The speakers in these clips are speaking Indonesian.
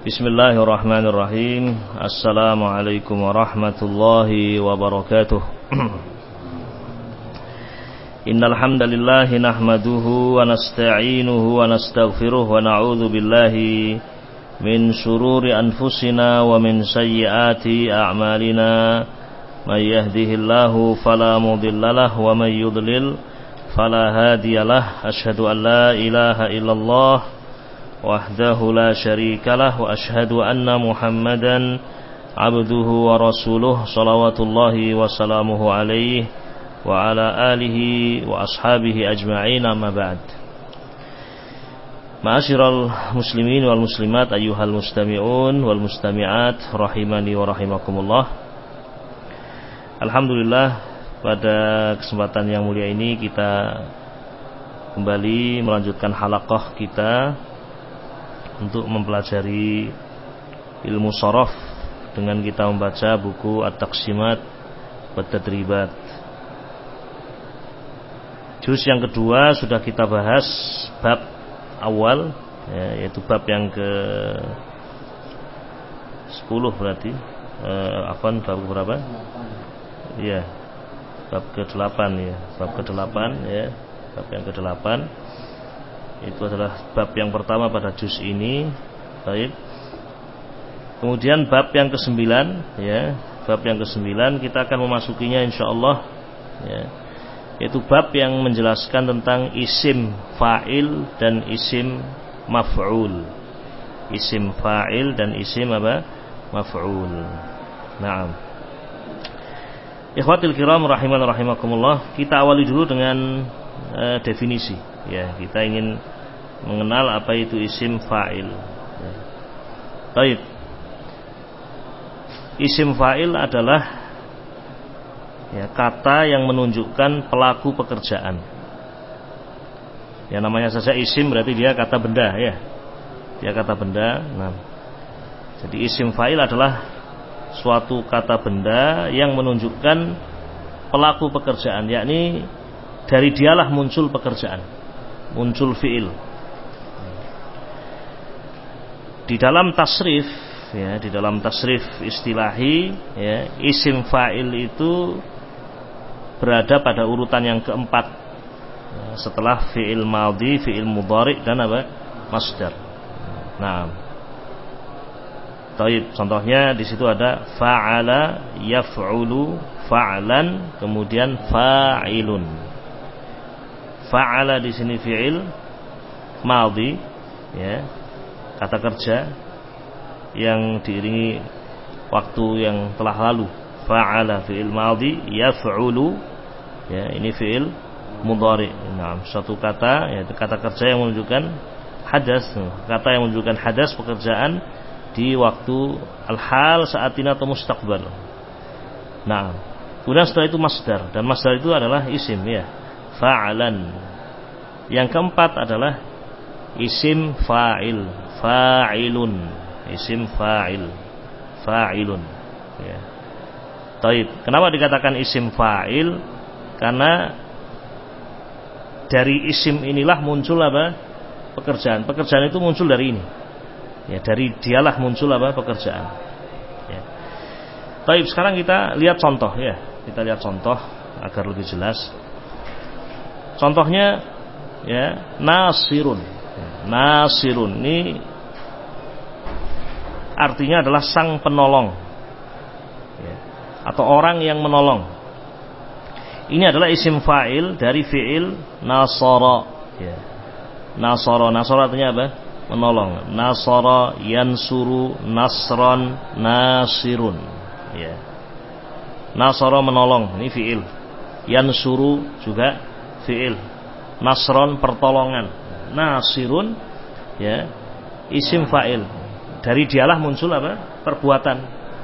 Bismillahirrahmanirrahim. Assalamualaikum warahmatullahi wabarakatuh. Innal hamdalillah nahmaduhu wa nasta'inuhu wa nastaghfiruh wa na'udzu billahi min shururi anfusina wa min sayyiati a'malina. May yahdihillahu fala mudhillalah wa may yudlil fala hadiyalah. Asyhadu an la ilaha illallah wahdahu la syarikalah wa asyhadu anna Muhammadan abduhu wa rasuluh salawatullahi wa salamuhu alaihi wa ala alihi wa ashabihi ajma'in, amma ba'd. Ma'asyiral muslimin wal muslimat, ayyuhal mustami'un wal mustami'at, rahimani wa rahimakumullah. Alhamdulillah, pada kesempatan yang mulia ini kita kembali melanjutkan halaqah kita untuk mempelajari ilmu sharaf dengan kita membaca buku At-Taqsimat wa Tadribat. Juz yang kedua sudah kita bahas bab awal, yaitu bab yang ke 10 berarti. Bab berapa? Iya, bab ke-8 ya. Bab ke-8 ya. Bab yang ke-8 itu adalah bab yang pertama pada juz ini. Baik. Kemudian bab yang ke-9 ya. Bab yang ke-9 kita akan memasukinya insyaallah ya. Yaitu bab yang menjelaskan tentang isim fa'il dan isim maf'ul. Isim fa'il dan isim apa? Maf'ul. Naam. Ikhwatul kiram rahiman rahimakumullah, kita awali dulu dengan definisi ya. Kita ingin mengenal apa itu isim fa'il ya. Baik. Isim fa'il adalah ya, kata yang menunjukkan pelaku pekerjaan. Ya, namanya saja isim berarti dia kata benda ya. Dia kata benda. Nah, jadi isim fa'il adalah suatu kata benda yang menunjukkan pelaku pekerjaan, yakni dari dialah muncul pekerjaan, muncul fi'il. Di dalam tasrif ya, di dalam tasrif istilahi ya, isim fa'il itu berada pada urutan yang keempat ya, setelah fi'il madhi, fi'il mudhari dan apa? Masdar. Nah, taib, contohnya di situ ada fa'ala yaf'ulu fa'lan, kemudian fa'ilun. Fa'ala di sini fi'il madhi ya, kata kerja yang diiringi waktu yang telah lalu. Fa'ala fi'il madhi, yaf'ulu ya, ini fi'il mudhari. Nah, suatu kata yaitu kata kerja yang menunjukkan hadas, kata yang menunjukkan hadas pekerjaan di waktu al-hal, saat ini atau mustaqbal. Nah, kemudian setelah itu masdar, dan masdar itu adalah isim ya, fa'alan. Yang keempat adalah isim fa'il, fa'ilun. Isim fa'il, fa'ilun ya. Taib. Kenapa dikatakan isim fa'il? Karena dari isim inilah muncul apa? Pekerjaan. Pekerjaan itu muncul dari ini ya, dari dialah muncul apa? Pekerjaan ya. Taib. Sekarang kita lihat contoh ya. Kita lihat contoh agar lebih jelas. Contohnya ya, nasirun. Nasirun ini artinya adalah sang penolong ya, atau orang yang menolong. Ini adalah isim fa'il dari fi'il nasara ya. Nasara, nasara artinya apa? Menolong. Nasara yansuru nasran nasirun ya. Nasara menolong, ini fi'il. Yansuru juga fi'il. Nasron pertolongan. Nasirun ya, isim fa'il. Dari dialah muncul apa? Perbuatan.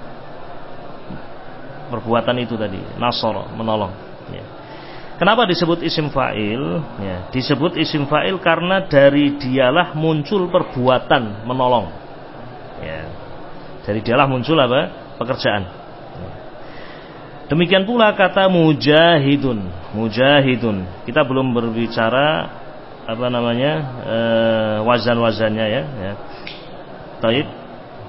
Perbuatan itu tadi, nasara, menolong ya. Kenapa disebut isim fa'il ya? Disebut isim fa'il karena dari dialah muncul perbuatan menolong ya. Dari dialah muncul apa? Pekerjaan. Demikian pula kata mujahidun. Mujahidun. Kita belum berbicara apa namanya wazan-wazannya ya. Taib.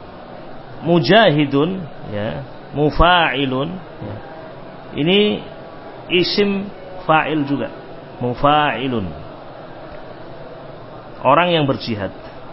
mujahidun, ya, mufa'ilun, ya. Ini isim fa'il juga, mufa'ilun, orang yang berjihad,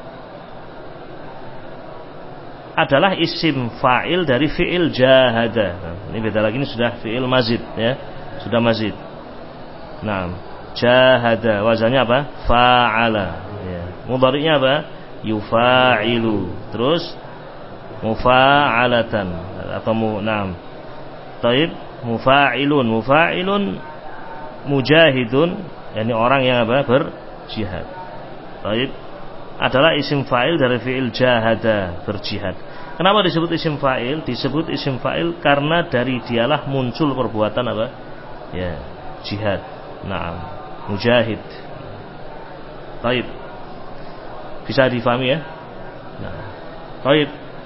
adalah isim fa'il dari fi'il jahada. Nah, ini beda lagi, ini sudah fi'il mazid, ya, sudah mazid. Nah, jahada wazannya apa? Fa'ala, ya. Mudhari'nya apa? Yufa'ilu. Terus mufa'alatan atau na'am. Taib, mufa'ilun, mufa'ilun, mujahidun, yakni orang yang apa? Berjihad. Taib, adalah isim fa'il dari fi'il jahada, berjihad. Kenapa disebut isim fa'il? Disebut isim fa'il karena dari dialah muncul perbuatan apa? Ya, jihad. Naam, mujahid. Taib, bisa difahami ya? Nah, taib.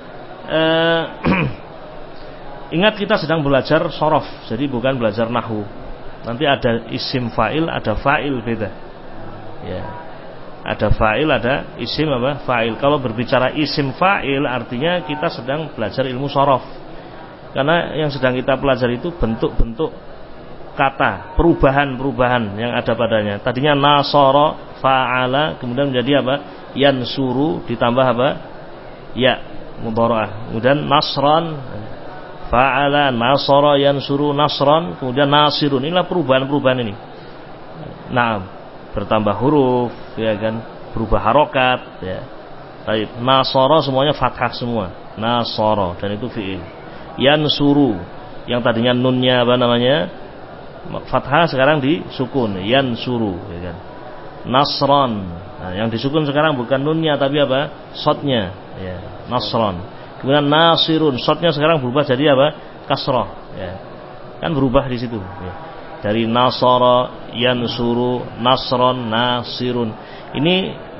Ingat kita sedang belajar shorof, jadi bukan belajar nahwu. Nanti ada isim fa'il, ada fa'il, beda. Ya, ada fa'il, ada isim apa? Fa'il. Kalau berbicara isim fa'il, artinya kita sedang belajar ilmu shorof. Karena yang sedang kita pelajari itu bentuk-bentuk kata, perubahan-perubahan yang ada padanya. Tadinya nasara, fa'ala, kemudian menjadi apa? Yansuru, ditambah apa? Ya, mudhara'ah. Kemudian nasran, fa'ala, nasara, yansuru, nasran, kemudian nasirun. Inilah perubahan-perubahan ini. Nah, bertambah huruf, ya kan, berubah harokat, ya. Baik, nasara semuanya fathah semua, nasara, dan itu fi'il. Yansuru, yang tadinya nunnya apa namanya? Fathah, sekarang disukun, yansuru, ya kan. Nasran, nah, yang disukun sekarang bukan nunnya tapi apa? Shadnya, ya, nasran. Kemudian nasirun, shadnya sekarang berubah jadi apa? Kasrah, ya. Kan berubah di situ, ya. Dari nasara, yansuru, nasron, nasirun. Ini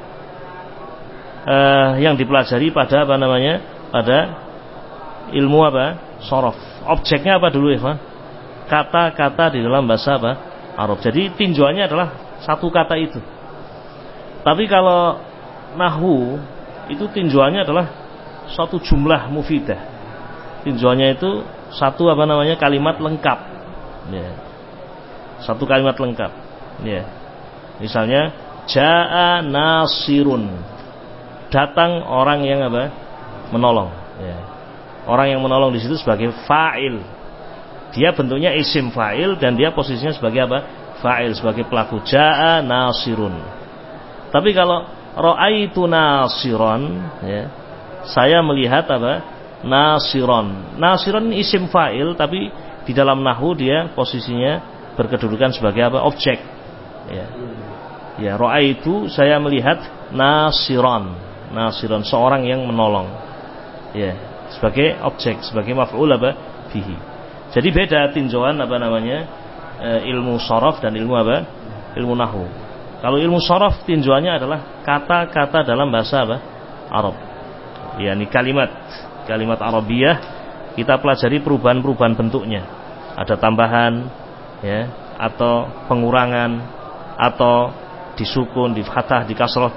yang dipelajari pada apa namanya? Pada ilmu apa? Shorof. Objeknya apa dulu, Ikhwan? Kata-kata di dalam bahasa apa? Arab. Jadi tinjauannya adalah satu kata itu. Tapi kalau nahwu itu tinjauannya adalah suatu jumlah mufidah. Tinjauannya itu satu apa namanya? Kalimat lengkap. Ya. Satu kalimat lengkap. Ya. Misalnya jaa nasirun. Datang orang yang apa? Menolong. Ya. Orang yang menolong di situ sebagai fa'il. Dia bentuknya isim fa'il dan dia posisinya sebagai apa? Fa'il, sebagai pelaku. Jaa nasirun. Tapi kalau ra'aitu nasiron, ya, saya melihat apa? Nasiron. Nasiron isim fa'il, tapi di dalam nahwu dia posisinya berkedudukan sebagai apa? Objek. Ya. Ya, ra'aitu, saya melihat nasiron. Nasiron, seorang yang menolong. Ya, sebagai objek, sebagai maf'ul apa? Bihi. Jadi beda tinjauan apa namanya? Ilmu shorof dan ilmu apa? Ilmu nahwu. Kalau ilmu shorof tinjauannya adalah kata-kata dalam bahasa apa? Arab. yakni kalimat Arabiyah, kita pelajari perubahan-perubahan bentuknya. Ada tambahan, ya, atau pengurangan, atau disukun, di fathah, di kasroh,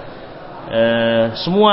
semua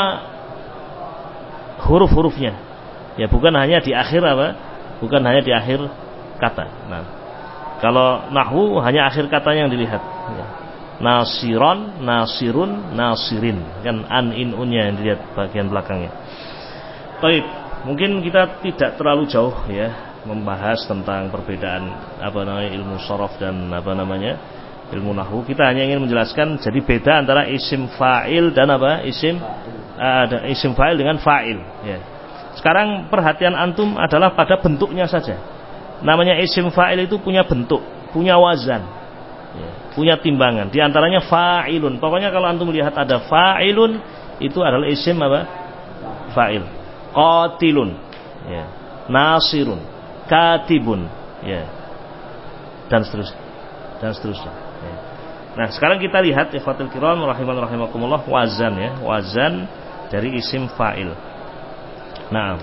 huruf-hurufnya. Ya, bukan hanya di akhir apa? Bukan hanya di akhir kata. Nah, kalau nahwu hanya akhir katanya yang dilihat. Ya. Nasiron, nasirun, nasirin, kan an in unnya yang dilihat bagian belakangnya. Baik, mungkin kita tidak terlalu jauh ya membahas tentang perbedaan apa namanya ilmu shorof dan apa namanya ilmu nahwu. Kita hanya ingin menjelaskan jadi beda antara isim fa'il dan apa isim fa'il dengan fa'il. Ya. Sekarang perhatian antum adalah pada bentuknya saja. Namanya isim fa'il itu punya bentuk, punya wazan, ya, punya timbangan. Di antaranya fa'ilun. Pokoknya kalau antum lihat ada fa'ilun, itu adalah isim apa? Fa'il. Qatilun, ya. Nasirun, katibun, ya. Dan seterusnya. Ya. Nah, sekarang kita lihat ikhwatul kiram rahimakumullah wazan ya, wazan dari isim fa'il. Nah,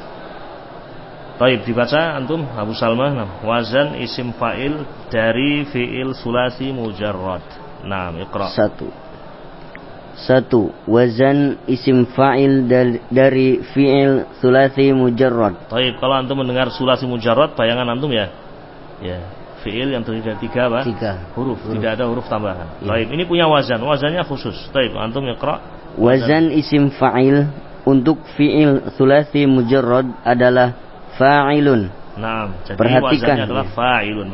baik dibaca antum Abu Salma. Nah, wazan isim fa'il dari fi'il sulasi mujarrad. Nah, iqra. 1. 1. Wazan isim fa'il dari fi'il sulasi mujarrad. Baik, kalau antum mendengar sulasi mujarrad, bayangan antum ya fi'il yang terdiri dari 3 apa? 3 huruf, tidak ada huruf tambahan. Baik, ini punya wazannya khusus. Baik, antum iqra. Wazan isim fa'il untuk fi'il sulasi mujarrad adalah fa'ilun. Naam, jadi perhatikan, wazannya adalah fa'ilun.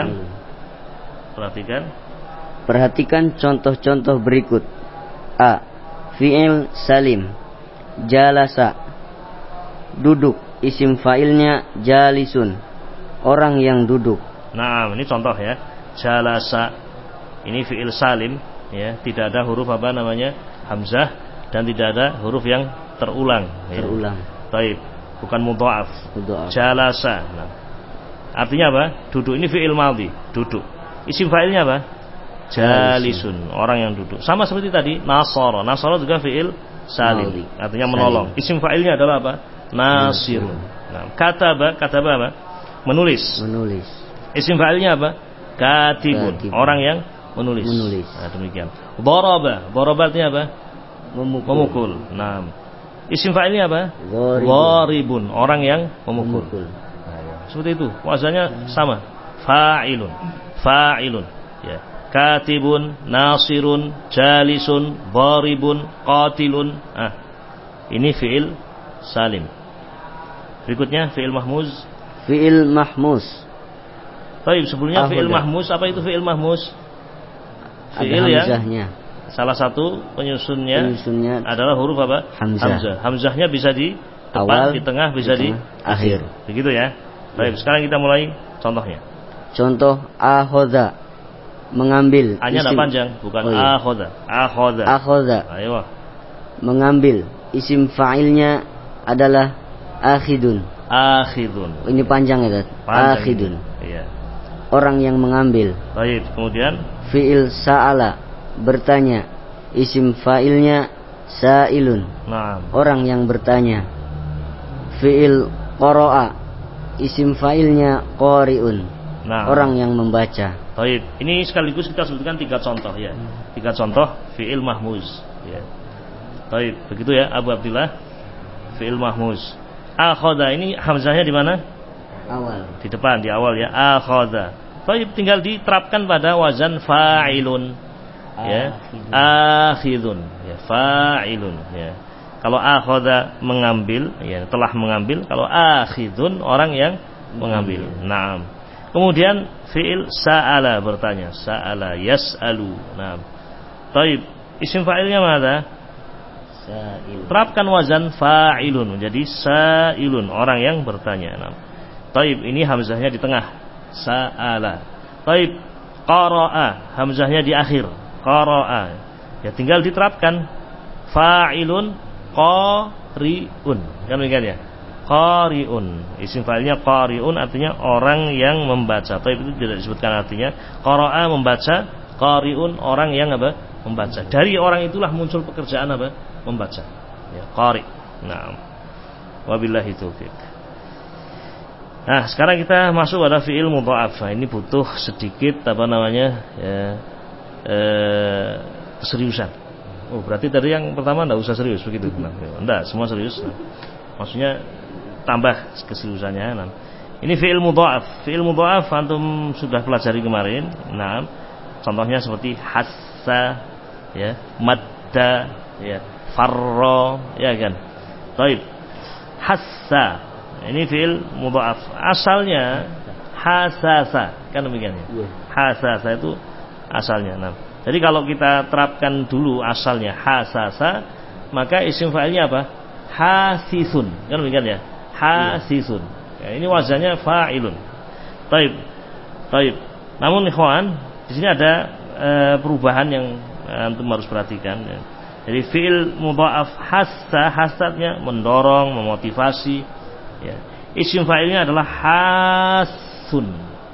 Perhatikan contoh-contoh berikut. A. Fi'il salim. Jalasa, duduk, isim fa'ilnya jalisun, orang yang duduk. Nah, ini contoh ya. Jalasa, ini fi'il salim ya, tidak ada huruf apa namanya? Hamzah, dan tidak ada huruf yang terulang. Baik, bukan mudha'af. Jalasa. Nah, artinya apa? Duduk. Ini fi'il madhi, duduk. Isim fa'ilnya apa? Jalisun, orang yang duduk. Sama seperti tadi, nasara. Nasara juga fi'il salim, artinya menolong. Isim fa'ilnya adalah apa? Nasirun. Nah, kataba apa? Menulis. Isim fa'ilnya apa? Katibun, orang yang menulis. Nah, demikian. Daraba artinya apa? Memukul. Nah, isim fa'ilnya apa? Gharibun, orang yang memukul. Nah, seperti itu. Wazannya sama. Fa'ilun. Ya. Katibun, nasirun, jalisun, dharibun, qatilun. Ini fi'il salim. Berikutnya fi'il mahmuz. Baik, sebelumnya fi'il mahmuz. Apa itu fi'il mahmuz? Fi'il yang salah satu penyusunnya adalah huruf apa? Hamzah. Hamzahnya bisa di depan, di tengah, bisa di akhir. Begitu ya. Baik, sekarang kita mulai contohnya. Contoh akhadha, mengambil. A-nya tidak panjang, bukan akhadha. Ayo. Mengambil. Isim fa'ilnya adalah akhidun. Ini panjang ya, akhidun. Iya. Orang yang mengambil. Baik, kemudian fi'il sa'ala, bertanya. Isim fa'ilnya sa'ilun. Orang yang bertanya. Fi'il qara'a, isim fa'ilnya qari'un. Orang yang membaca. Baik, ini sekaligus kita sebutkan 3 contoh ya. 3 contoh fi'il mahmuz ya. Baik, begitu ya Abu Abdillah. Fi'il mahmuz. Akhadha, ini hamzahnya di mana? Awal. Di depan, di awal ya. Akhadha. Baik, tinggal diterapkan pada wazan fa'ilun. Ya. Akhidun, ya, fa'ilun ya. Kalau akhadha mengambil, ya, telah mengambil. Kalau akhidun orang yang mengambil. Naam. Kemudian fi'il sa'ala, bertanya. Sa'ala yas'alu. Nah, taib, isim fa'ilnya mana? Sa'il. Terapkan wazan fa'ilun menjadi sa'ilun, orang yang bertanya. Nah, taib, ini hamzahnya di tengah. Sa'ala. Taib, qara'a, hamzahnya di akhir. Qara'a. Ya, tinggal diterapkan fa'ilun qari'un. Kan begitu ya? Qari'un, isim fa'ilnya qari'un, artinya orang yang membaca. Tapi itu tidak disebutkan artinya. Qara'a membaca, qari'un orang yang apa? Membaca. Dari orang itulah muncul pekerjaan apa? Membaca. Ya, qari'. Nah, wabillahi taufiq. Nah, sekarang kita masuk pada fi'il mudha'af. Ini butuh sedikit apa namanya? Keseriusan. Oh, berarti tadi yang pertama enggak usah serius begitu. Nah, enggak, semua serius. Nah, maksudnya tambah keseriusannya. Nah, ini fi'il mudha'af. Fi'il mudha'af antum sudah pelajari kemarin. Nah, contohnya seperti hassa, ya, madda, ya, farra, ya kan. Baik. Hassa. Ini fi'il mudha'af. Asalnya hasasa, kan demikian ya. Hasasa itu asalnya. Nah, jadi kalau kita terapkan dulu asalnya hasasa, maka isim fa'ilnya apa? Hasisun, kan demikian ya. Hasisun. Ya, ini wazannya fa'ilun. Taib. Namun ikhwan, di sini ada perubahan yang antum harus perhatikan ya. Jadi fi'il mudha'af hasatnya mendorong, memotivasi ya. Isim fa'ilnya adalah hasun.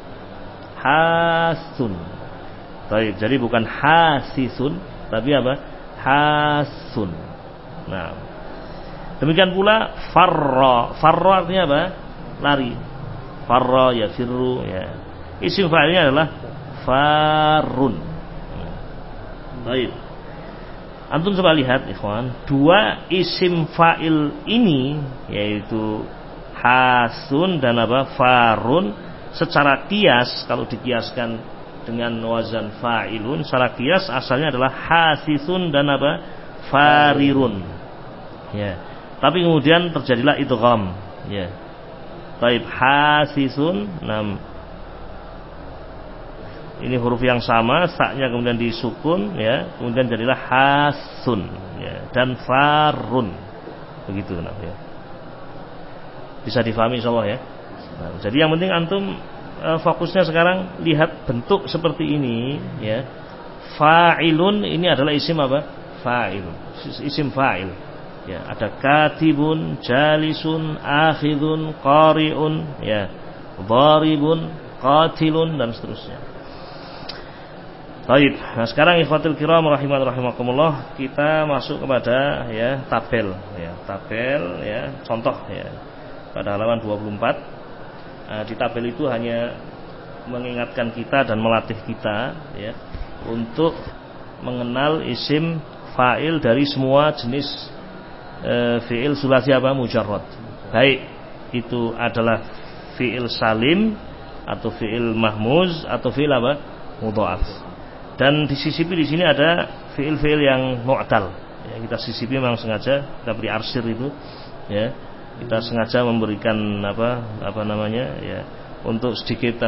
Taib. Jadi bukan hasisun, tapi apa? Hasun. Nah, demikian pula farra. Farra artinya apa? Lari. Farra ya firru ya. Isim fa'ilnya adalah farun. Baik. Antum coba lihat ikhwan, dua isim fa'il ini yaitu hasun dan farun secara kias, kalau dikiaskan dengan wazan fa'ilun secara kias asalnya adalah hasisun dan farirun. Ya. Tapi kemudian terjadilah idgham, ya. Baik, hasisun, ini huruf yang sama, saknya kemudian disukun, ya, kemudian jadilah hasun, ya, dan farun, begitu, ya. Bisa difahami insyaallah ya. Jadi yang penting antum fokusnya sekarang lihat bentuk seperti ini, ya. Fa'ilun ini adalah isim fa'ilun, isim fa'il. Ya, ada katibun, jalisun, akhidun, qari'un, ya, dharibun, qatilun dan seterusnya. Baik, nah sekarang ikhwatul kiram rahimakumullah, kita masuk kepada tabel ya, contoh ya. Pada halaman 24. Di tabel itu hanya mengingatkan kita dan melatih kita ya untuk mengenal isim fa'il dari semua jenis fi'il sulasi mujarrad. Baik itu adalah fi'il salim atau fi'il mahmuz atau fi'il mudha'af. Dan disisipi di sini ada fiil-fiil yang mu'tal. Ya, kita sisipi memang sengaja, kita beri arsir itu, ya. Kita sengaja memberikan ya, untuk sedikit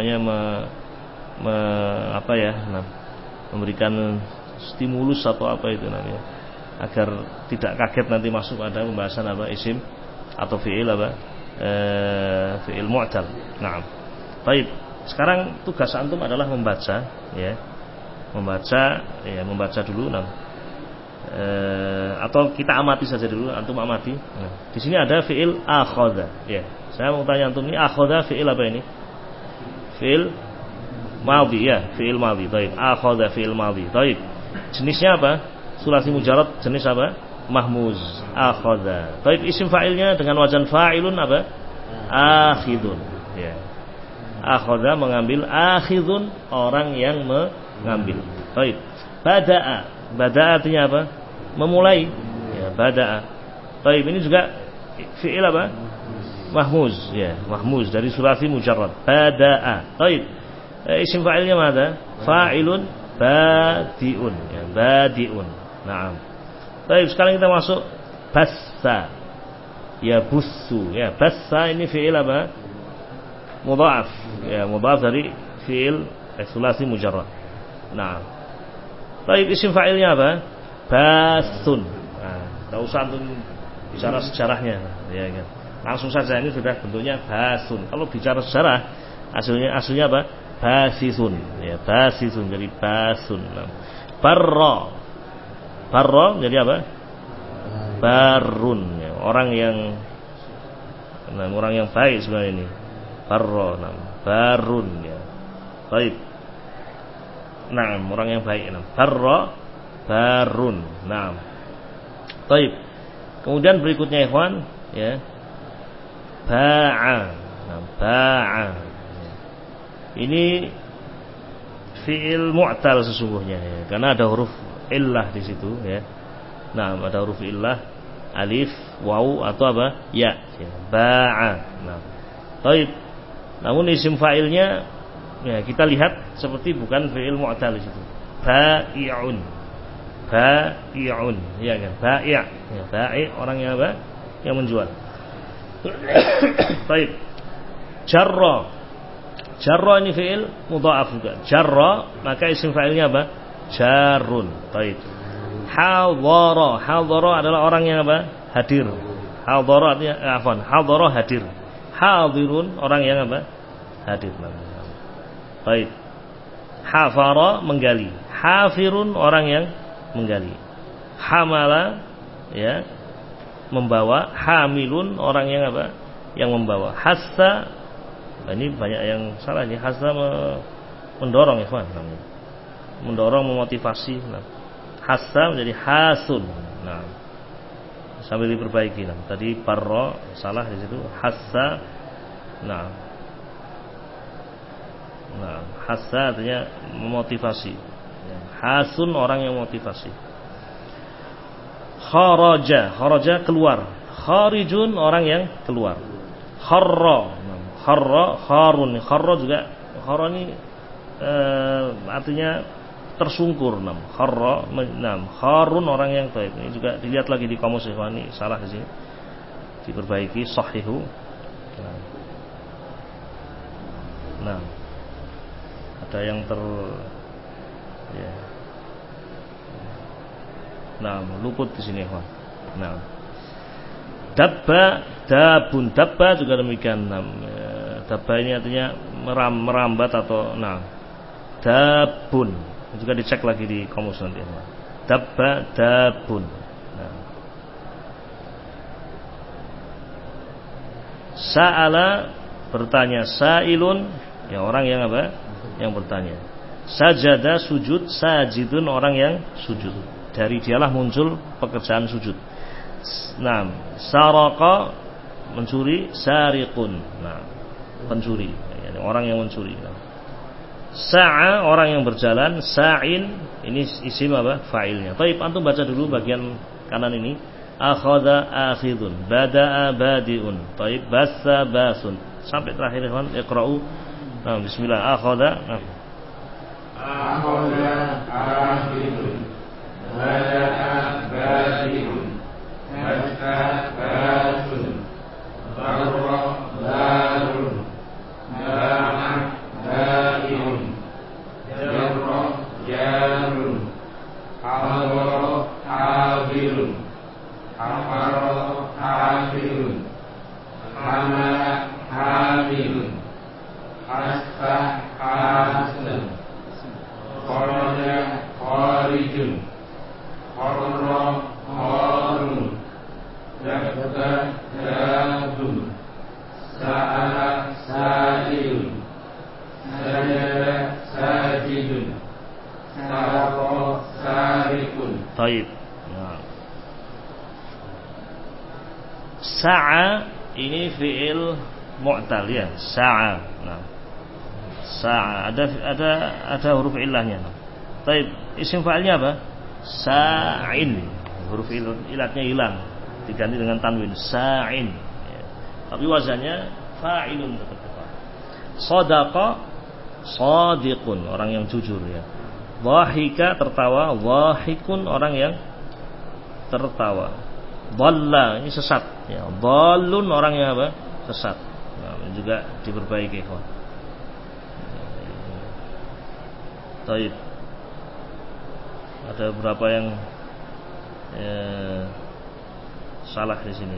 memberikan stimulus atau apa itu namanya, agar tidak kaget nanti masuk pada pembahasan isim atau fiil fiil mu'tal. Nah, baik. Sekarang tugas antum adalah membaca, ya. Membaca dulu atau kita amati saja dulu, antum amati. Di sini ada fiil akhadha, ya. Saya mau tanya antum, ini akhadha fiil apa ini? Fiil madhi, ya, fiil madhi. Baik, akhadha fiil madhi. Baik. Jenisnya apa? Sulasi mujarrad, jenis apa? Mahmuz, akhadha. Baik, isim fa'ilnya dengan wazan fa'ilun apa? Akhidun, ya. Akhadha mengambil, akhidun orang yang mengambil. Baik. Bada'a artinya apa? Memulai. Ya, bada'a. Baik, ini juga fi'il apa? Mahmuz, ya, mahmuz dari sulasi mujarrad. Bada'a. Baik. Isim fa'ilnya mana? Fa'ilun badi'un, ya, badi'un. Naam. Baik, sekarang kita masuk bassa. Ya, bussu, ya, bassa ini fi'il apa? Mudha'af, ya, mudha'af dari fi'il sulasi mujarrad. Nah, baik, isim fa'ilnya apa? Basun. Nah, tidak usah untuk bicara sejarahnya, ya kan. Langsung saja ini sudah bentuknya basun. Kalau bicara sejarah, aslinya apa? Basisun, ya, basisun jadi basun. Nah, barra jadi apa? Barun, ya, orang yang baik sebenarnya ini. Barra, barun, ya. Baik. Nah, orang yang baik. Barra, barun. Nah. Baik. Kemudian berikutnya ikhwan, ya. Ba'a. Nah, ba'a. Ini fi'il mu'tal sesungguhnya, ya. Karena ada huruf illah di situ, ya. Nah, ada huruf illah, alif, waw atau apa? Ya. Ba'a. Nah. Baik. Namun isim fa'ilnya, ya, kita lihat seperti bukan fi'il mu'tal di situ. Ba'i'un. Ba'i'un, ya kan? Bai'. Ya, bai' orang yang apa? Yang menjual. Baik. Jarra. Jarra ini fi'il mudha'af juga. Jarra, maka isim fa'ilnya apa? Jarrun. Baik. Hadhara. Hadhara adalah orang yang apa? Hadir. Hadhara artinya hadhara hadir. Hadirun orang yang apa? Hadir. Baik. Hafara menggali. Hafirun orang yang menggali. Hamala, ya, membawa. Hamilun orang yang apa? Yang membawa. Hassa, ini banyak yang salah ini. Hassa mendorong, ya, mendorong, memotivasi. Nah, hassa menjadi hasun. Nah, sambil diperbaiki. Nah, tadi parro salah di situ. Hassa. Nah, hassa artinya memotivasi. Hasun orang yang motivasi. kharaja keluar. Kharijun orang yang keluar. Kharrun juga ini artinya tersungkur. Kharun orang yang baik. Ini juga dilihat lagi di kamus ini salah di sini. Diperbaiki sahihu. Nah, ada yang luput di sini, Pak. Nah, dabba juga demikian. Dabba ini artinya merambat atau dabun. Juga dicek lagi di kamus nanti. Dabun. Sa'ala bertanya, sa'ilun ya orang yang apa? Yang bertanya. Sajada sujud, sajidun orang yang sujud. Dari dialah muncul pekerjaan sujud. Saraka mencuri, sariqun. Pencuri, yani orang yang mencuri. Sa'a orang yang berjalan, sa'in ini isim apa? Fa'ilnya. Baik, antum baca dulu bagian kanan ini. Akhadha akhidun, bada'a badi'un. Baik, bassa basun. Sampai terakhir ikhwan, iqra'u. Bismillah. Akhadha akhidun, bada'a badi'un, bassa basun, barra barun, ba'a ba'iun, jarra jarun, hadara hadirun, hafara hafirun, hamala hamilun, hasfa hasun, kharaja kharijun, kharra kharun, dabba dabun, sa'ala sa'ilun, sajada sajidun, sarqa sarikun. Baik. Sa'a ini fi'il mu'tal ya, sa'a. Sa'a ada huruf ilahnya. Baik, isim fa'ilnya apa? Sa'in. Huruf ilatnya hilang, diganti dengan tanwin, sa'in. Ya. Tapi wazannya fa'ilun tetap. Shadaqa shadiqun, orang yang jujur ya. Dhahika tertawa, dhahikun orang yang tertawa. Dhalla ini sesat ya. Dhallun orang yang apa? Sesat. Ini juga diperbaiki, kawan. Baik. Ada beberapa yang salah di sini.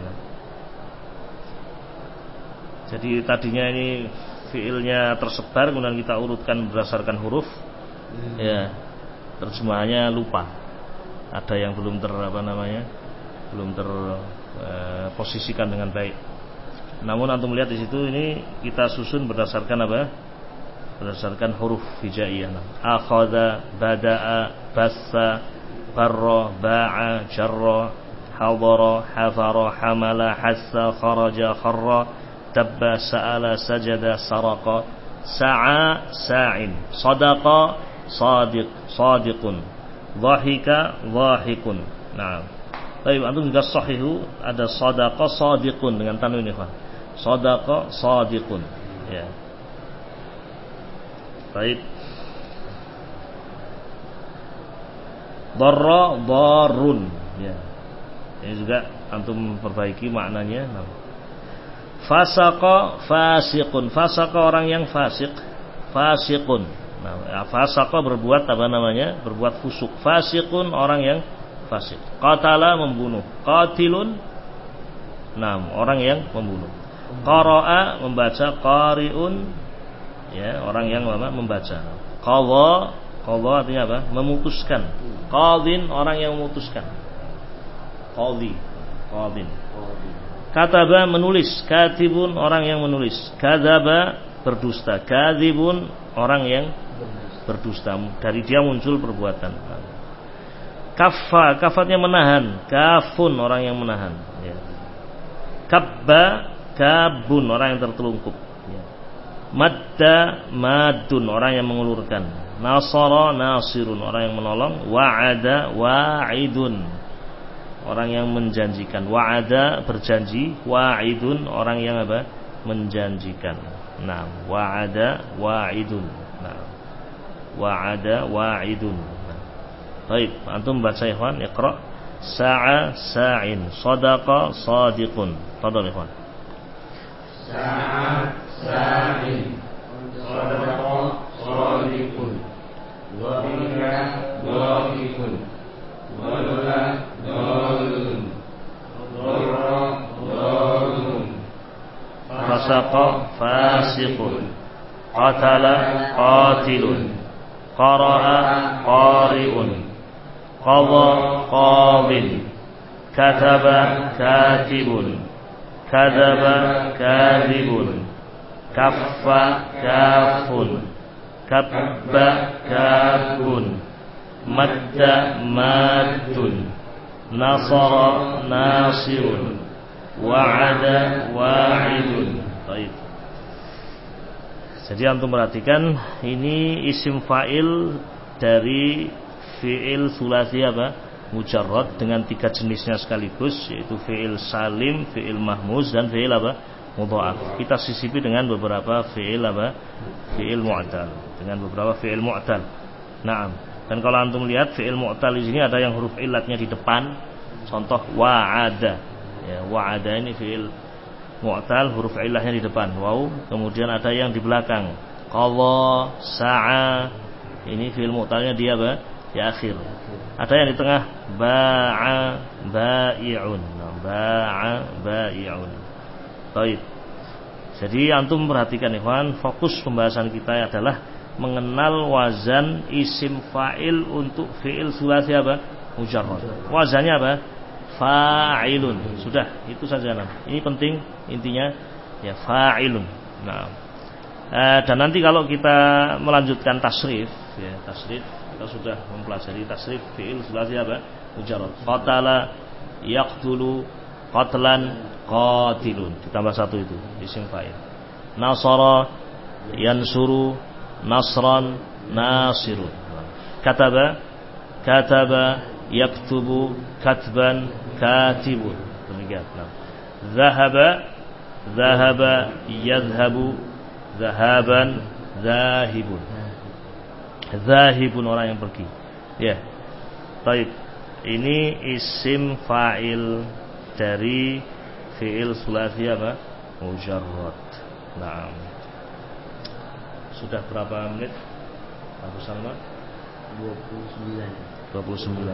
Jadi tadinya ini fiilnya tersebar, kemudian kita urutkan berdasarkan huruf. Ya. Terjemahannya lupa. Ada yang belum belum terposisikan dengan baik. Namun antum lihat di situ ini kita susun berdasarkan apa? Berdasarkan huruf hijaiyah. Akhadha, bada'a, bassa, barra, ba'a, jarra, hadara, hafara, hamala, hassa, kharaja, kharra, dabba, sa'ala, sajada, saraqa, sa'a, sa'in, sadaqa, sadiqun, dhahika, dhahikun. Nah, tapi antum juga sahihu ada sadaqa sadiqun dengan tanwin ikhwan. Sadaqa sadiqun. Ya. Baik. Darra darun. Ya. Ini juga antum perbaiki maknanya. Fasaqa fasiqun. Fasaqa orang yang fasik. Fasiqun. Fasaqa berbuat apa namanya? Berbuat fusuk. Fasiqun orang yang fasik. Qatala membunuh. Qatilun orang yang membunuh. Qara'a membaca. Qari'un ya, orang yang membaca. Qadha artinya apa? Memutuskan. Qadhin orang yang memutuskan. Qadhin. Kataba menulis. Katibun orang yang menulis. Kadzaba berdusta. Kadzibun orang yang berdusta. Dari dia muncul perbuatan. Kafatnya menahan. Kafun orang yang menahan ya. Kabun orang yang tertelungkup ya. Madda madun orang yang mengulurkan. Nasara nasirun orang yang menolong. Wa'ada wa'idun orang yang menjanjikan. Wa'ada berjanji, wa'idun orang yang apa? Menjanjikan. Nah, wa'ada wa'idun. Nah, wa'ada wa'idun. Nah. Baik, antum baca ikhwan, iqra. Sa'a sa'in, sadaqa sadiqun. Fadhal ikhwan. Sa'a sa'in, sadaqa sadiqun. Dhahika dhahikun. Dhalla dhallun. Dharra dhallun. Fasaqa fasiqun. Qatala qatilun. Qara'a qari'un. Qadha qadin. Kataba katibun. Kadzaba kadzibun. Kaffa kafun. Kabba kabun. Madda maddun. Nasara nasirun. Wa'ada wa'idun. Baik. Jadi antum perhatikan, ini isim fa'il dari fi'il sulasi apa? Mujarrad dengan 3 jenisnya sekaligus, yaitu fi'il salim, fi'il mahmuz, dan fi'il apa? Mudha'af. Kita sisipi dengan beberapa fi'il apa? Fi'il mu'tal. Dengan beberapa fi'il mu'tal. Naam. Dan kalau antum lihat fi'il mu'tal di sini ada yang huruf illatnya di depan. Contoh wa'ada. Ya, wa'ada ini fi'il mu'tal, huruf illahnya di depan. Waw. Kemudian ada yang di belakang. Qadha, sa'a. Ini fi'il mu'talnya dia apa? Di akhir. Ada yang di tengah. Ba'a, ba'i'un. Ba'a, ba'i'un. Baik. Jadi antum perhatikan ikhwan, fokus pembahasan kita adalah mengenal wazan isim fa'il untuk fi'il sulasi apa? Mujarrad. Wazannya apa? Fa'ilun. Sudah, itu saja. Ini penting intinya, ya, fa'ilun. Nah, dan nanti kalau kita melanjutkan tasrif, ya, tasrif kita sudah mempelajari tasrif fi'il sulasi apa? Mujarrad. Qatala yaqtulu qatlan qatilun, ditambah 1 itu isim fa'il. Nasara yansuru nasran nasirun. Kataba kataba yaktubu katban katibun. Demikian. Nah. Zahaba yadhhabu zahaban zahibun. Zahibun orang yang pergi. Ya. Baik. Ini isim fa'il dari fi'il sulasi apa? Mujarrad. Nah. Sudah berapa menit? Abu Salma? 29.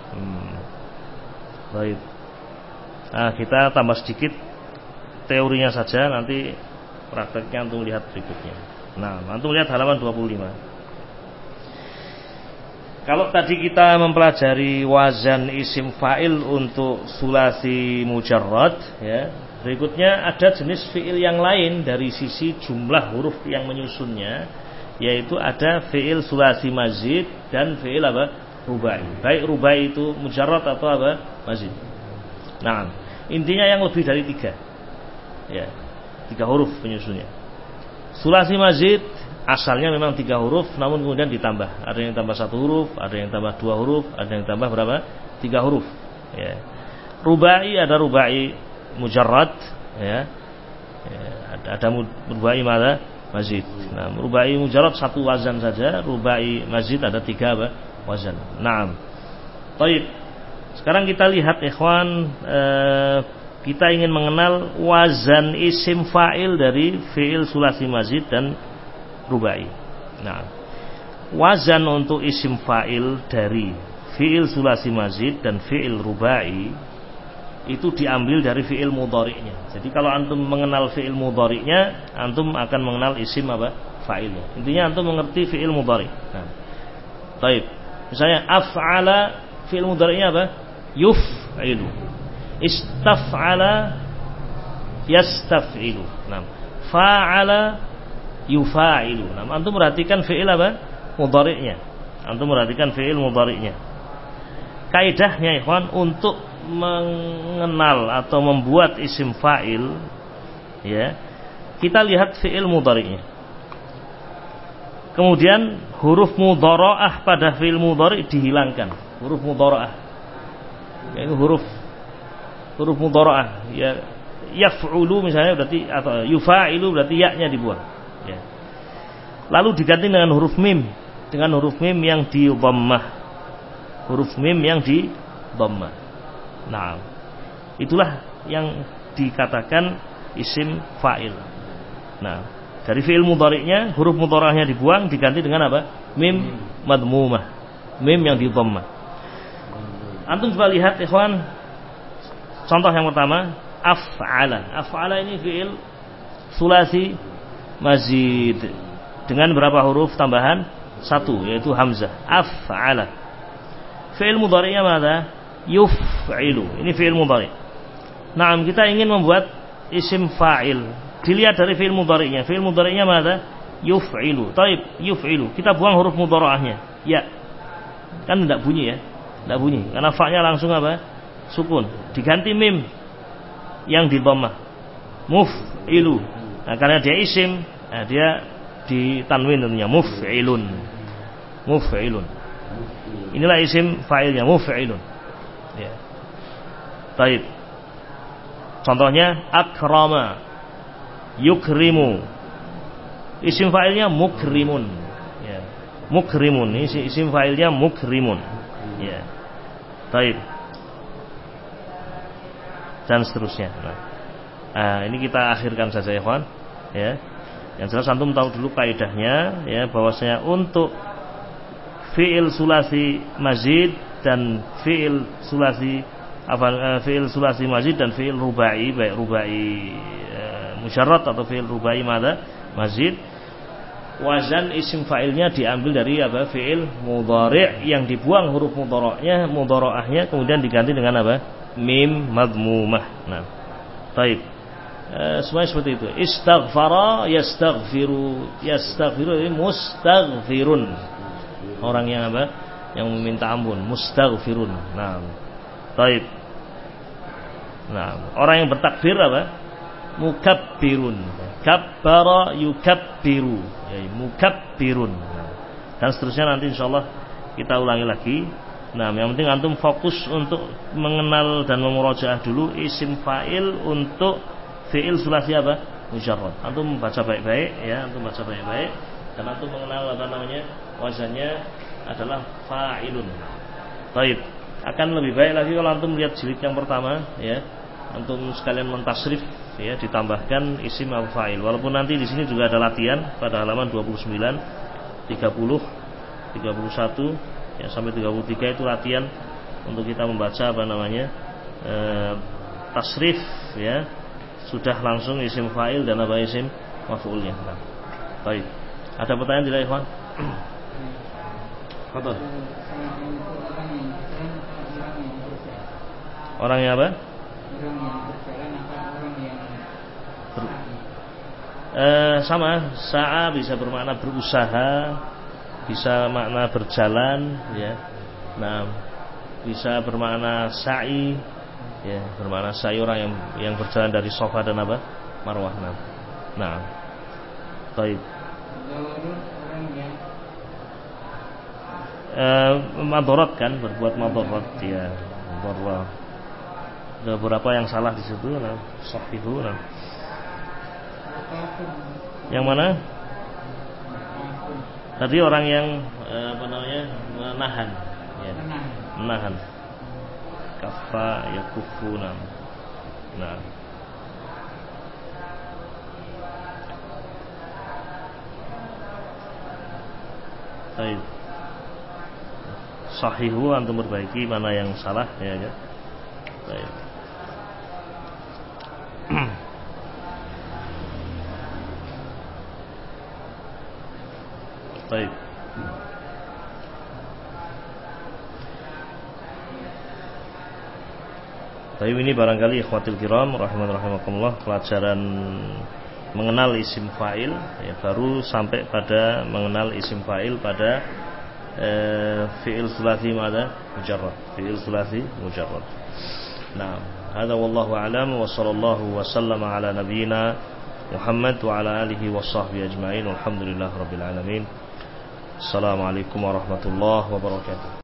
Baik. Nah, kita tambah sedikit teorinya saja, nanti prakteknya antum lihat berikutnya. Nah, antum lihat halaman 25. Kalau tadi kita mempelajari wazan isim fa'il untuk sulasi mujarrad, ya, berikutnya ada jenis fi'il yang lain dari sisi jumlah huruf yang menyusunnya, yaitu ada fi'il sulasi mazid dan fi'il apa? Rubai. Baik rubai itu mujarrad atau apa? Mazid. Nah, intinya yang lebih dari 3. Ya, 3 huruf penyusunnya. Sulasi mazid asalnya memang 3 huruf, namun kemudian ditambah. Ada yang tambah 1 huruf, ada yang tambah 2 huruf, ada yang tambah berapa? 3 huruf. Ya. Rubai, ada rubai mujarrad, ya. Ada rubai mana? Mazid. Nah, rubai mujarrad 1 wazan saja, rubai mazid ada 3 apa? Wazan. Naam. Baik. Sekarang kita lihat ikhwan, kita ingin mengenal wazan isim fa'il dari fi'il sulasi mazid dan rubai. Nah, wazan untuk isim fa'il dari fi'il sulasi mazid dan fi'il rubai itu diambil dari fi'il mudhari'nya. Jadi kalau antum mengenal fi'il mudhari'nya, antum akan mengenal isim apa? Fa'ilnya. Intinya antum mengerti fi'il mudhari'. Nah, baik. Misalnya af'ala, fi'il mudhari'nya apa? Yuf'ilu. Istaf'ala yastaf'ilu. Nah, fa'ala yufa'ilu. Nah, antum perhatikan fi'il apa? Mudhari'nya. Antum perhatikan fi'il mudhari'nya. Kaidahnya ikhwan, untuk mengenal atau membuat isim fa'il, ya, kita lihat fi'il mudhari'nya. Kemudian huruf mudhara'ah pada fi'il mudhari' dihilangkan. Huruf mudhara'ah, yaitu huruf huruf mudhara'ah ya, yaf'ulu misalnya berarti, atau yufa'ilu berarti ya-nya dibuang ya. Lalu diganti dengan huruf mim, dengan huruf mim yang di dhammah, huruf mim yang di dhammah. Nah, itulah yang dikatakan isim fa'il. Nah, dari fi'il mudhari'nya huruf mudhara'ahnya dibuang, diganti dengan apa? Mim madmumah, mim yang di dhammah. Antum coba lihat ikhwan, contoh yang pertama, af'ala. Af'ala ini fi'il sulasi mazid dengan berapa huruf tambahan? 1, yaitu hamzah. Af'ala. Fi'il mudhari'nya mana? Yuf'ilu. Ini fi'il mudhari'. Nah, kita ingin membuat isim fa'il. Dilihat dari fi'il mudhari'nya. Fi'il mudhari'nya mana? Yuf'ilu. Taib, yuf'ilu. Kita buang huruf mudhara'ahnya. Ya. Kan tidak bunyi ya. Tidak bunyi. Karena fa'nya langsung apa? Sukun. Diganti mim yang di dhammah. Muf'ilu. Nah, karena dia isim, nah, dia ditanwin tentunya. Muf'ilun. Muf'ilun. Inilah isim fa'ilnya. Muf'ilun. Ya. Taib. Contohnya akrama, yukrimu. Isim fa'ilnya mukrimun ya. Mukrimun, ini isim fa'ilnya mukrimun ya. Baik. Dan seterusnya. Nah, ini kita akhirkan saja ya kawan ya. Yang jelas antum tahu dulu kaidahnya ya, bahwasanya untuk fi'il sulasi mazid dan fi'il sulasi fi'il sulasi mazid dan fi'il rubai, baik rubai musyarrad atau fi'il rubai mazid, wazan isim fa'ilnya diambil dari apa? Fi'il mudhari' yang dibuang huruf mudhara'ahnya kemudian diganti dengan apa? Mim madmumah. Nah, baik. Semuanya seperti itu. Istaghfara yastaghfiru. Yastaghfiru ini mustaghfirun. Orang yang apa? Yang meminta ampun, mustaghfirun. Nah, baik. Nah, orang yang bertakbir apa? Mukabbirun. Kabbara yukabbiru, ya, mukabbirun. Dan seterusnya nanti insyaallah kita ulangi lagi. Nah, yang penting antum fokus untuk mengenal dan memurajaah dulu isim fa'il untuk fi'il sulasi apa? Mujarrad. Antum baca baik-baik ya, antum baca baik-baik dan antum mengenal apa namanya? Wazannya adalah fa'ilun. Baik. Akan lebih baik lagi kalau antum lihat jilid yang pertama ya, antum sekalian mentasrif ya, ditambahkan isim al-fa'il. Walaupun nanti di sini juga ada latihan pada halaman 29, 30, 31 ya, sampai 33 itu latihan untuk kita membaca apa namanya? Tasrif ya. Sudah langsung isim fa'il dan apa isim maf'ulnya. Nah, baik. Ada pertanyaan tidak, ikhwan? Betul. Orang yang apa? Orang yang berjalan apa orang yang sama, sa'a bisa bermakna berusaha, bisa makna berjalan ya. Nah, bisa bermakna sa'i ya, bermakna sa'i orang yang berjalan dari Safa dan apa? Marwah. Nah. Baik. Madharat kan, berbuat madharat ya. Madharat. Ada beberapa yang salah di situ. Nah, sahihu. Nah. Yang mana? Tadi orang yang apa namanya? Menahan. Ya. Menahan. Kaffa yakufuna. Nah. Baik. Sahihu antum perbaiki mana yang salah ya kan? Baik. Baik. Tapi ini barangkali ikhwatul kiram rahimakumullah, pelajaran mengenal isim fa'il ya, baru sampai pada mengenal isim fa'il pada fi'il sulasi mujarrad. Fi'il sulasi mujarrad. Nah, hadza wallahu a'lam wa sallallahu wa sallama ala nabiyyina Muhammad wa ala alihi wa sahbihi ajma'in. Walhamdulillahirabbil alamin. Assalamualaikum warahmatullahi wabarakatuh.